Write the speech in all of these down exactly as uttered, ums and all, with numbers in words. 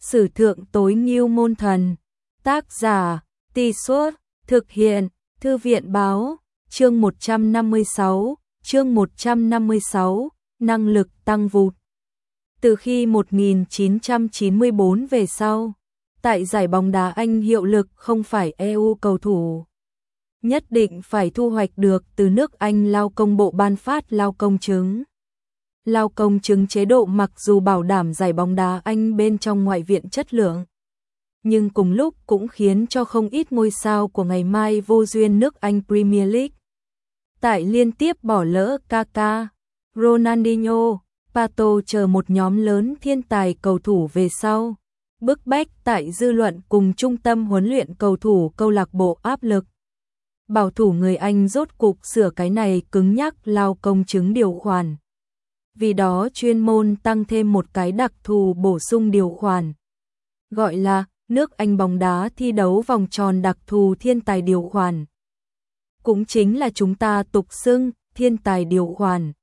Sử thượng tối ngưu môn thần. Tác giả, Tì Suốt, thực hiện, Thư viện báo, chương một trăm năm mươi sáu, chương một trăm năm mươi sáu, năng lực tăng vụt. Từ khi một nghìn chín trăm chín mươi tư về sau, tại giải bóng đá Anh hiệu lực không phải e u cầu thủ nhất định phải thu hoạch được từ nước Anh lao công bộ ban phát lao công chứng. Lao công chứng chế độ mặc dù bảo đảm giải bóng đá Anh bên trong ngoại viện chất lượng, nhưng cùng lúc cũng khiến cho không ít ngôi sao của ngày mai vô duyên nước Anh Premier League. Tại liên tiếp bỏ lỡ Kaka, Ronaldinho, Pato chờ một nhóm lớn thiên tài cầu thủ về sau, bức bách tại dư luận cùng trung tâm huấn luyện cầu thủ câu lạc bộ áp lực. Bảo thủ người Anh rốt cục sửa cái này cứng nhắc lao công chứng điều khoản. Vì đó chuyên môn tăng thêm một cái đặc thù bổ sung điều khoản, gọi là nước Anh bóng đá thi đấu vòng tròn đặc thù thiên tài điều khoản. Cũng chính là chúng ta tục xưng thiên tài điều khoản.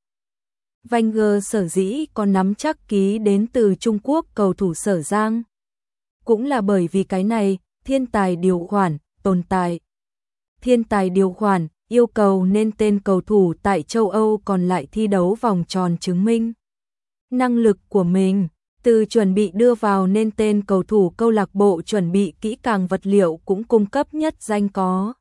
Wenger sở dĩ có nắm chắc ký đến từ Trung Quốc cầu thủ Sở Giang, cũng là bởi vì cái này, thiên tài điều khoản, tồn tại. Thiên tài điều khoản yêu cầu nên tên cầu thủ tại châu Âu còn lại thi đấu vòng tròn chứng minh năng lực của mình, từ chuẩn bị đưa vào nên tên cầu thủ câu lạc bộ chuẩn bị kỹ càng vật liệu cũng cung cấp nhất danh có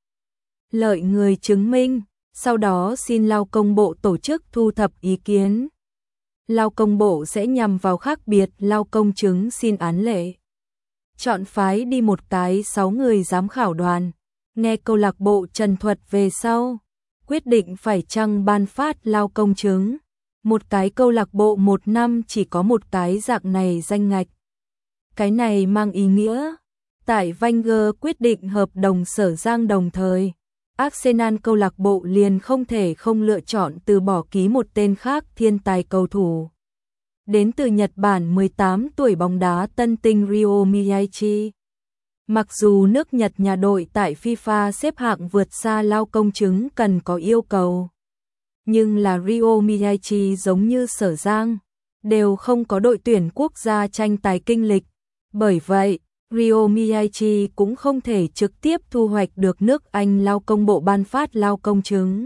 lợi người chứng minh, sau đó xin lao công bộ tổ chức thu thập ý kiến. Lao công bộ sẽ nhằm vào khác biệt lao công chứng xin án lệ, chọn phái đi một cái sáu người giám khảo đoàn, nghe câu lạc bộ trần thuật về sau, quyết định phải chăng ban phát lao công chứng. Một cái câu lạc bộ một năm chỉ có một cái dạng này danh ngạch. Cái này mang ý nghĩa, tại Wenger quyết định hợp đồng Sở Giang đồng thời, Arsenal câu lạc bộ liền không thể không lựa chọn từ bỏ ký một tên khác thiên tài cầu thủ. Đến từ Nhật Bản mười tám tuổi bóng đá tân tinh Ryo Miyachi. Mặc dù nước Nhật nhà đội tại FIFA xếp hạng vượt xa lao công chứng cần có yêu cầu, nhưng là Ryo Miyachi giống như Sở Giang, đều không có đội tuyển quốc gia tranh tài kinh lịch. Bởi vậy, Ryo Miyachi cũng không thể trực tiếp thu hoạch được nước Anh lao công bộ ban phát lao công chứng.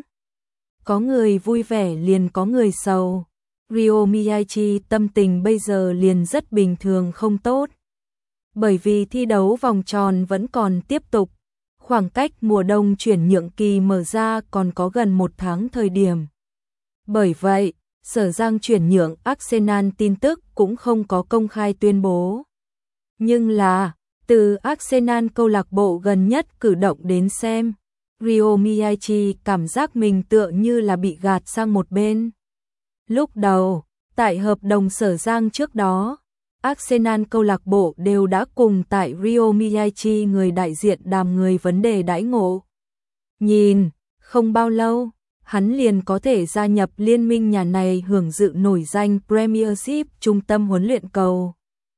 Có người vui vẻ liền có người sầu. Ryo Miyachi tâm tình bây giờ liền rất bình thường không tốt. Bởi vì thi đấu vòng tròn vẫn còn tiếp tục, khoảng cách mùa đông chuyển nhượng kỳ mở ra còn có gần một tháng thời điểm. Bởi vậy, Sở Giang chuyển nhượng Arsenal tin tức cũng không có công khai tuyên bố. Nhưng là, từ Arsenal câu lạc bộ gần nhất cử động đến xem, Ryo Miyachi cảm giác mình tựa như là bị gạt sang một bên. Lúc đầu, tại hợp đồng Sở Giang trước đó, Arsenal câu lạc bộ đều đã cùng tại Ryo Miyachi người đại diện đàm người vấn đề đãi ngộ. Nhìn, không bao lâu, hắn liền có thể gia nhập liên minh nhà này hưởng dự nổi danh Premiership trung tâm huấn luyện cầu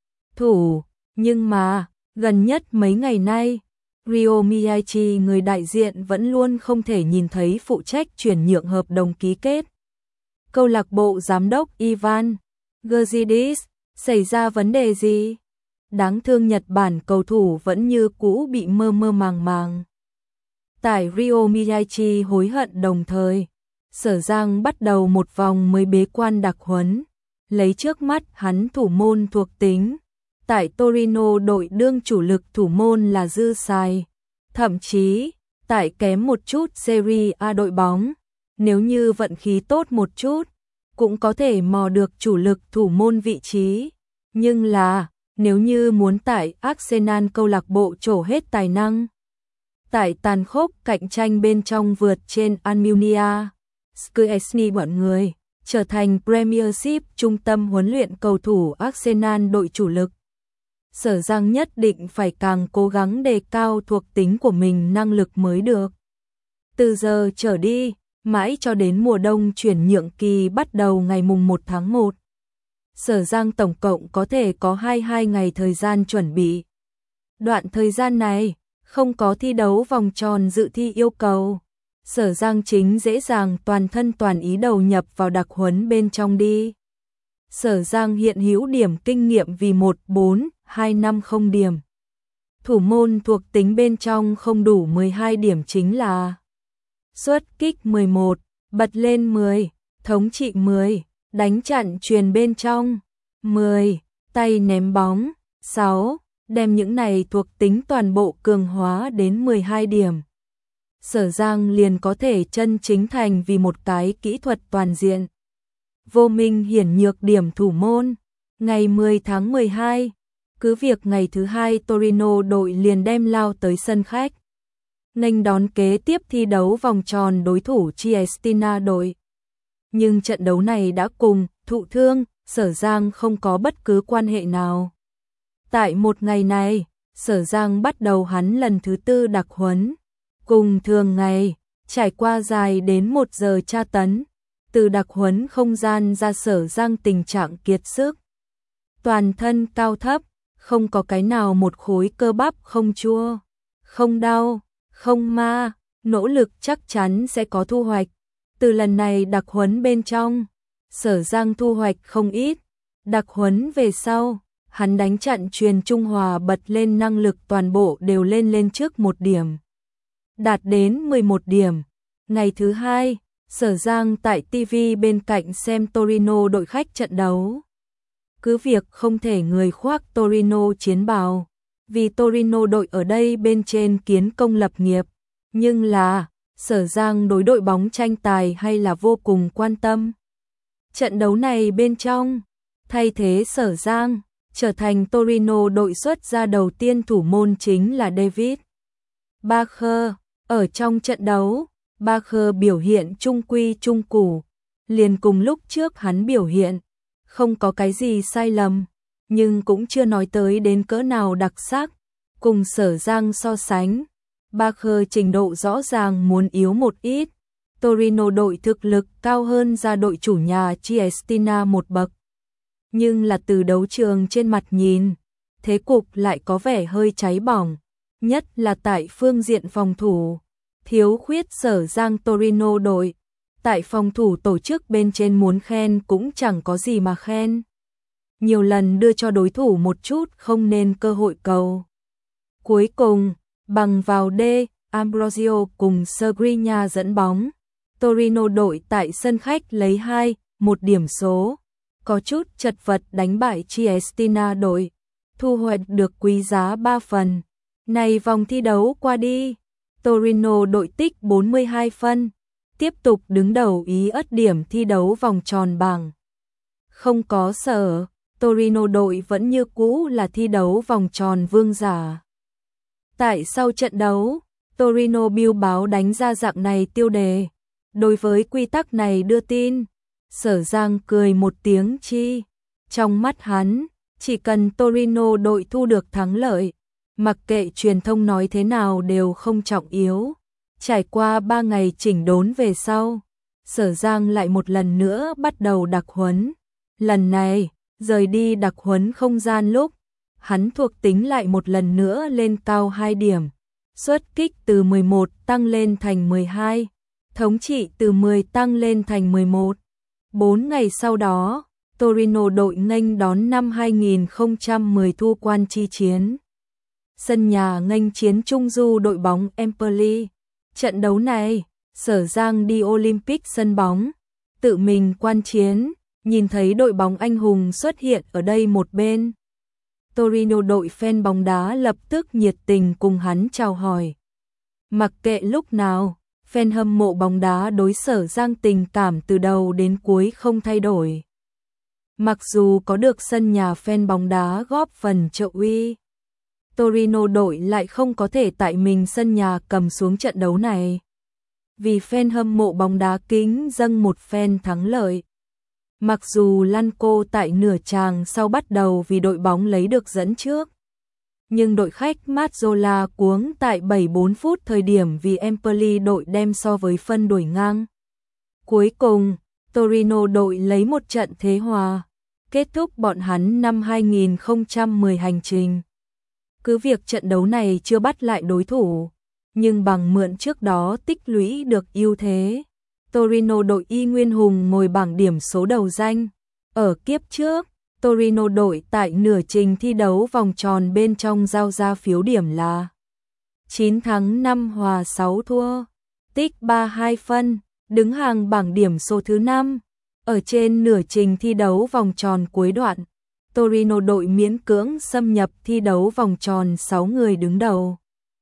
thủ. Nhưng mà, gần nhất mấy ngày nay, Ryo Miyachi người đại diện vẫn luôn không thể nhìn thấy phụ trách chuyển nhượng hợp đồng ký kết. Câu lạc bộ giám đốc Ivan Gazidis, xảy ra vấn đề gì? Đáng thương Nhật Bản cầu thủ vẫn như cũ bị mơ mơ màng màng. Tại Ryo Miyachi hối hận đồng thời, Sở Giang bắt đầu một vòng mới bế quan đặc huấn, lấy trước mắt hắn thủ môn thuộc tính. Tại Torino đội đương chủ lực thủ môn là dư xài, thậm chí, tại kém một chút Serie A đội bóng, nếu như vận khí tốt một chút, cũng có thể mò được chủ lực thủ môn vị trí. Nhưng là, nếu như muốn tại Arsenal câu lạc bộ trổ hết tài năng, tại tàn khốc cạnh tranh bên trong vượt trên Almunia, Szczesny bọn người, trở thành Premiership trung tâm huấn luyện cầu thủ Arsenal đội chủ lực, Sở Giang nhất định phải càng cố gắng đề cao thuộc tính của mình năng lực mới được. Từ giờ trở đi, mãi cho đến mùa đông chuyển nhượng kỳ bắt đầu ngày mùng một tháng một. Sở Giang tổng cộng có thể có hai mươi hai ngày thời gian chuẩn bị. Đoạn thời gian này, không có thi đấu vòng tròn dự thi yêu cầu. Sở Giang chính dễ dàng toàn thân toàn ý đầu nhập vào đặc huấn bên trong đi. Sở Giang hiện hữu điểm kinh nghiệm vì một bốn hai năm không điểm. Thủ môn thuộc tính bên trong không đủ mười hai điểm chính là xuất kích mười một, bật lên mười, thống trị mười, đánh chặn chuyền bên trong mười, tay ném bóng sáu, đem những này thuộc tính toàn bộ cường hóa đến mười hai điểm. Sở Giang liền có thể chân chính thành vì một cái kỹ thuật toàn diện. Vô Minh Hiển nhược điểm thủ môn. Ngày mười tháng mười hai, cứ việc ngày thứ hai Torino đội liền đem lao tới sân khách, nghênh đón kế tiếp thi đấu vòng tròn đối thủ Triestina đội. Nhưng trận đấu này đã cùng thụ thương, Sở Giang không có bất cứ quan hệ nào. Tại một ngày này, Sở Giang bắt đầu hắn lần thứ tư đặc huấn. Cùng thường ngày, trải qua dài đến một giờ tra tấn, từ đặc huấn không gian ra Sở Giang tình trạng kiệt sức. Toàn thân cao thấp, không có cái nào một khối cơ bắp không chua, không đau, không ma, nỗ lực chắc chắn sẽ có thu hoạch. Từ lần này đặc huấn bên trong, Sở Giang thu hoạch không ít. Đặc huấn về sau, hắn đánh chặn chuyền Trung Hòa bật lên năng lực toàn bộ đều lên lên trước một điểm, đạt đến mười một điểm. Ngày thứ hai, Sở Giang tại ti vi bên cạnh xem Torino đội khách trận đấu. Cứ việc không thể người khoác Torino chiến bào, vì Torino đội ở đây bên trên kiến công lập nghiệp, nhưng là Sở Giang đối đội bóng tranh tài hay là vô cùng quan tâm. Trận đấu này bên trong, thay thế Sở Giang, trở thành Torino đội xuất ra đầu tiên thủ môn chính là David Bacher. Ở trong trận đấu, Bacher biểu hiện trung quy trung củ, liền cùng lúc trước hắn biểu hiện, không có cái gì sai lầm, nhưng cũng chưa nói tới đến cỡ nào đặc sắc. Cùng Sở Giang so sánh, Bacher trình độ rõ ràng muốn yếu một ít. Torino đội thực lực cao hơn ra đội chủ nhà Triestina một bậc. Nhưng là từ đấu trường trên mặt nhìn, thế cục lại có vẻ hơi cháy bỏng, nhất là tại phương diện phòng thủ. Thiếu khuyết Sở Giang Torino đội, tại phòng thủ tổ chức bên trên muốn khen cũng chẳng có gì mà khen. Nhiều lần đưa cho đối thủ một chút không nên cơ hội cầu. Cuối cùng, bằng vào D, Ambrosio cùng Skriniar dẫn bóng, Torino đội tại sân khách lấy hai một điểm số, có chút chật vật đánh bại Triestina đội, thu hoạch được quý giá ba phần. Này vòng thi đấu qua đi, Torino đội tích bốn mươi hai phân, tiếp tục đứng đầu ý ất điểm thi đấu vòng tròn bảng. Không có Sở, Torino đội vẫn như cũ là thi đấu vòng tròn vương giả. Tại sau trận đấu, Torino biêu báo đánh ra dạng này tiêu đề. Đối với quy tắc này đưa tin, Sở Giang cười một tiếng chi. Trong mắt hắn, chỉ cần Torino đội thu được thắng lợi, mặc kệ truyền thông nói thế nào đều không trọng yếu. Trải qua ba ngày chỉnh đốn về sau, Sở Giang lại một lần nữa bắt đầu đặc huấn. Lần này, rời đi đặc huấn không gian lúc, hắn thuộc tính lại một lần nữa lên cao hai điểm. Xuất kích từ mười một tăng lên thành mười hai, thống trị từ mười tăng lên thành mười một. Bốn ngày sau đó, Torino đội nghênh đón năm hai không một không thu quan chi chiến. Sân nhà nghênh chiến Trung Du đội bóng Empoli. Trận đấu này, Sở Giang đi Olympic sân bóng, tự mình quan chiến, nhìn thấy đội bóng anh hùng xuất hiện ở đây một bên. Torino đội fan bóng đá lập tức nhiệt tình cùng hắn chào hỏi. Mặc kệ lúc nào, fan hâm mộ bóng đá đối Sở Giang tình cảm từ đầu đến cuối không thay đổi. Mặc dù có được sân nhà fan bóng đá góp phần trợ uy, Torino đội lại không có thể tại mình sân nhà cầm xuống trận đấu này. Vì fan hâm mộ bóng đá kính dâng một fan thắng lợi. Mặc dù Lanco tại nửa chàng sau bắt đầu vì đội bóng lấy được dẫn trước, nhưng đội khách Mazzola cuống tại bảy mươi bốn phút thời điểm vì Empoli đội đem so với phân đuổi ngang. Cuối cùng, Torino đội lấy một trận thế hòa, kết thúc bọn hắn năm hai không một không hành trình. Cứ việc trận đấu này chưa bắt lại đối thủ, nhưng bằng mượn trước đó tích lũy được ưu thế, Torino đội y nguyên hùng ngồi bảng điểm số đầu danh. Ở kiếp trước, Torino đội tại nửa trình thi đấu vòng tròn bên trong giao ra phiếu điểm là chín thắng năm hòa sáu thua, tích ba mươi hai phân, đứng hàng bảng điểm số thứ năm. Ở trên nửa trình thi đấu vòng tròn cuối đoạn, Torino đội miễn cưỡng xâm nhập thi đấu vòng tròn sáu người đứng đầu.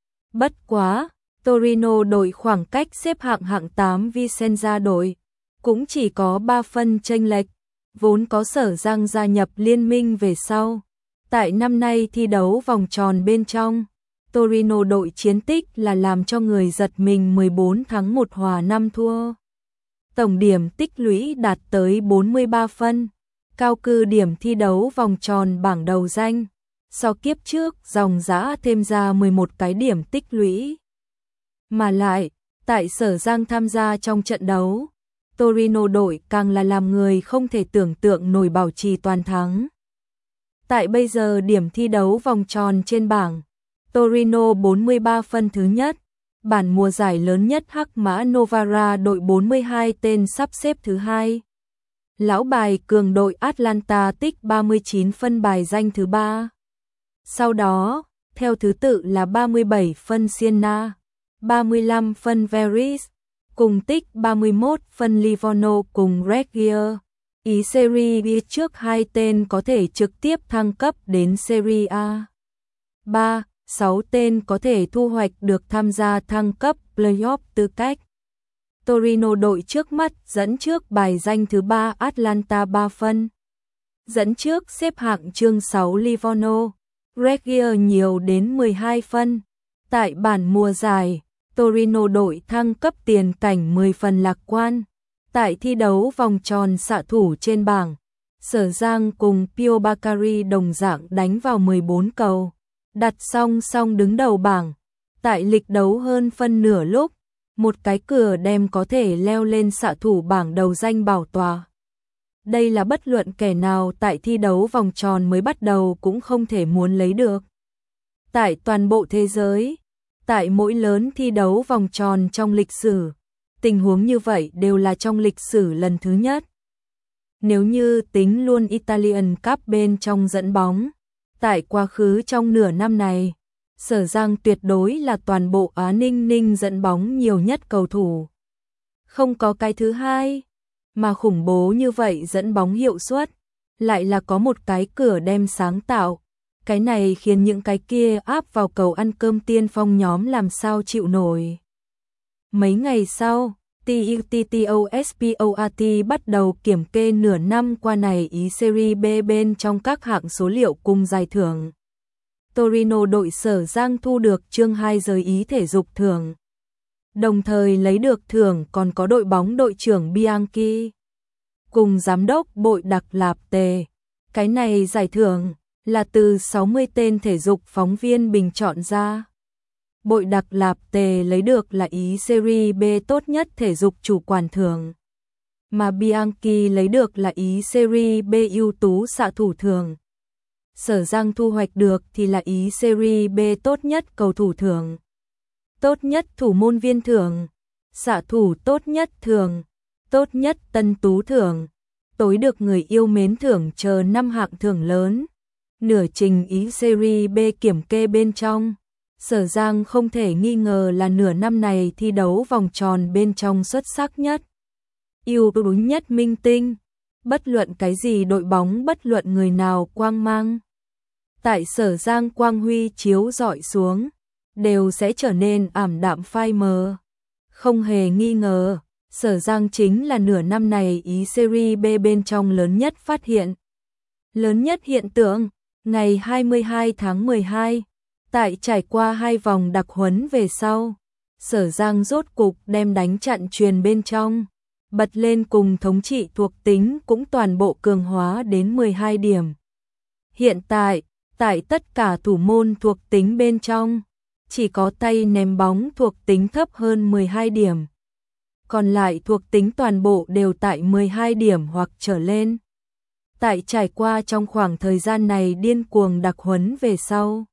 Bất quá, Torino đội khoảng cách xếp hạng hạng tám Vicenza đội cũng chỉ có ba phân chênh lệch, vốn có Sở Giang gia nhập liên minh về sau. Tại năm nay thi đấu vòng tròn bên trong, Torino đội chiến tích là làm cho người giật mình, mười bốn thắng một hòa năm thua. Tổng điểm tích lũy đạt tới bốn mươi ba phân, cao cư điểm thi đấu vòng tròn bảng đầu danh. So kiếp trước dòng dã thêm ra mười một cái điểm tích lũy. Mà lại, tại Sở Giang tham gia trong trận đấu, Torino đội càng là làm người không thể tưởng tượng nổi bảo trì toàn thắng. Tại bây giờ điểm thi đấu vòng tròn trên bảng, Torino bốn mươi ba phân thứ nhất, bản mùa giải lớn nhất Hắc Mã Novara đội bốn mươi hai tên sắp xếp thứ hai. Lão bài cường đội Atlanta tích ba mươi chín phân bài danh thứ ba. Sau đó, theo thứ tự là ba mươi bảy phân Siena, ba mươi lăm phân Veris, cùng tích ba mươi mốt phân Livorno cùng Reggio. Ý Serie B trước hai tên có thể trực tiếp thăng cấp đến Serie A. ba, sáu tên có thể thu hoạch được tham gia thăng cấp playoff tư cách. Torino đội trước mắt dẫn trước bài danh thứ ba Atlanta ba phân. Dẫn trước xếp hạng chương sáu Livorno, Reggio nhiều đến mười hai phân. Tại bản mùa giải, Torino đội thăng cấp tiền cảnh mười phần lạc quan. Tại thi đấu vòng tròn xạ thủ trên bảng, Sở Giang cùng Pio Baccari đồng dạng đánh vào mười bốn cầu, đặt song song đứng đầu bảng. Tại lịch đấu hơn phân nửa lúc, một cái cửa đem có thể leo lên xạ thủ bảng đầu danh bảo tòa. Đây là bất luận kẻ nào tại thi đấu vòng tròn mới bắt đầu cũng không thể muốn lấy được. Tại toàn bộ thế giới, tại mỗi lớn thi đấu vòng tròn trong lịch sử, tình huống như vậy đều là trong lịch sử lần thứ nhất. Nếu như tính luôn Italian Cup bên trong dẫn bóng, tại quá khứ trong nửa năm này, Sở Giang tuyệt đối là toàn bộ Á Ninh Ninh dẫn bóng nhiều nhất cầu thủ. Không có cái thứ hai, mà khủng bố như vậy dẫn bóng hiệu suất, lại là có một cái cửa đem sáng tạo. Cái này khiến những cái kia áp vào cầu ăn cơm tiên phong nhóm làm sao chịu nổi. Mấy ngày sau, TUTTOSPORT bắt đầu kiểm kê nửa năm qua này ý Serie B bên trong các hạng số liệu cùng giải thưởng. Torino đội Sở Giang thu được chương hai giới ý thể dục thưởng. Đồng thời lấy được thưởng còn có đội bóng đội trưởng Bianchi cùng giám đốc Bội Đặc Lạp Tề. Cái này giải thưởng là từ sáu mươi tên thể dục phóng viên bình chọn ra. Bội Đặc Lạp Tề lấy được là ý Serie B tốt nhất thể dục chủ quản thưởng, mà Bianchi lấy được là ý Serie B ưu tú xạ thủ thưởng. Sở Giang thu hoạch được thì là ý Serie B tốt nhất cầu thủ thưởng, tốt nhất thủ môn viên thưởng, xạ thủ tốt nhất thưởng, tốt nhất tân tú thưởng, tối được người yêu mến thưởng chờ năm hạng thưởng lớn. Nửa trình ý Serie B kiểm kê bên trong, Sở Giang không thể nghi ngờ là nửa năm này thi đấu vòng tròn bên trong xuất sắc nhất, ưu tú nhất minh tinh. Bất luận cái gì đội bóng, bất luận người nào quang mang, tại Sở Giang quang huy chiếu rọi xuống, đều sẽ trở nên ảm đạm phai mờ. Không hề nghi ngờ, Sở Giang chính là nửa năm này ý Serie B bên trong lớn nhất phát hiện. Lớn nhất hiện tượng, ngày hai mươi hai tháng mười hai, tại trải qua hai vòng đặc huấn về sau, Sở Giang rốt cục đem đánh chặn truyền bên trong, bật lên cùng thống trị thuộc tính cũng toàn bộ cường hóa đến mười hai điểm. Hiện tại, tại tất cả thủ môn thuộc tính bên trong, chỉ có tay ném bóng thuộc tính thấp hơn mười hai điểm. Còn lại thuộc tính toàn bộ đều tại mười hai điểm hoặc trở lên. Tại trải qua trong khoảng thời gian này điên cuồng đặc huấn về sau,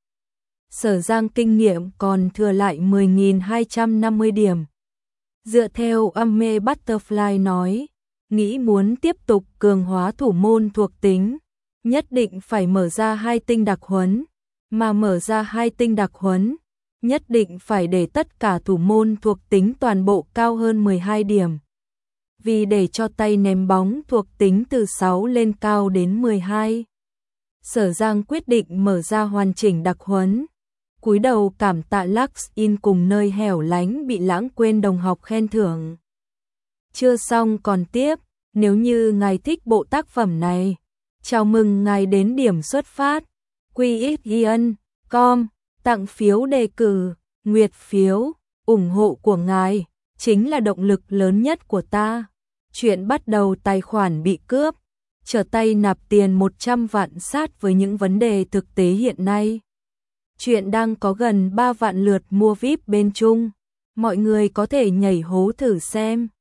Sở Giang kinh nghiệm còn thừa lại mười nghìn hai trăm năm mươi điểm. Dựa theo Ame Butterfly nói, nghĩ muốn tiếp tục cường hóa thủ môn thuộc tính, nhất định phải mở ra hai tinh đặc huấn, mà mở ra hai tinh đặc huấn, nhất định phải để tất cả thủ môn thuộc tính toàn bộ cao hơn mười hai điểm. Vì để cho tay ném bóng thuộc tính từ sáu lên cao đến mười hai. Sở Giang quyết định mở ra hoàn chỉnh đặc huấn. Cúi đầu cảm tạ Lux In cùng nơi hẻo lánh bị lãng quên đồng học khen thưởng. Chưa xong còn tiếp, nếu như ngài thích bộ tác phẩm này, chào mừng ngài đến điểm xuất phát quy ích ion chấm com, tặng phiếu đề cử, nguyệt phiếu, ủng hộ của ngài chính là động lực lớn nhất của ta. Chuyện bắt đầu tài khoản bị cướp, trở tay nạp tiền một trăm vạn sát với những vấn đề thực tế hiện nay. Chuyện đang có gần ba vạn lượt mua vi ai pi bên Trung, mọi người có thể nhảy hố thử xem.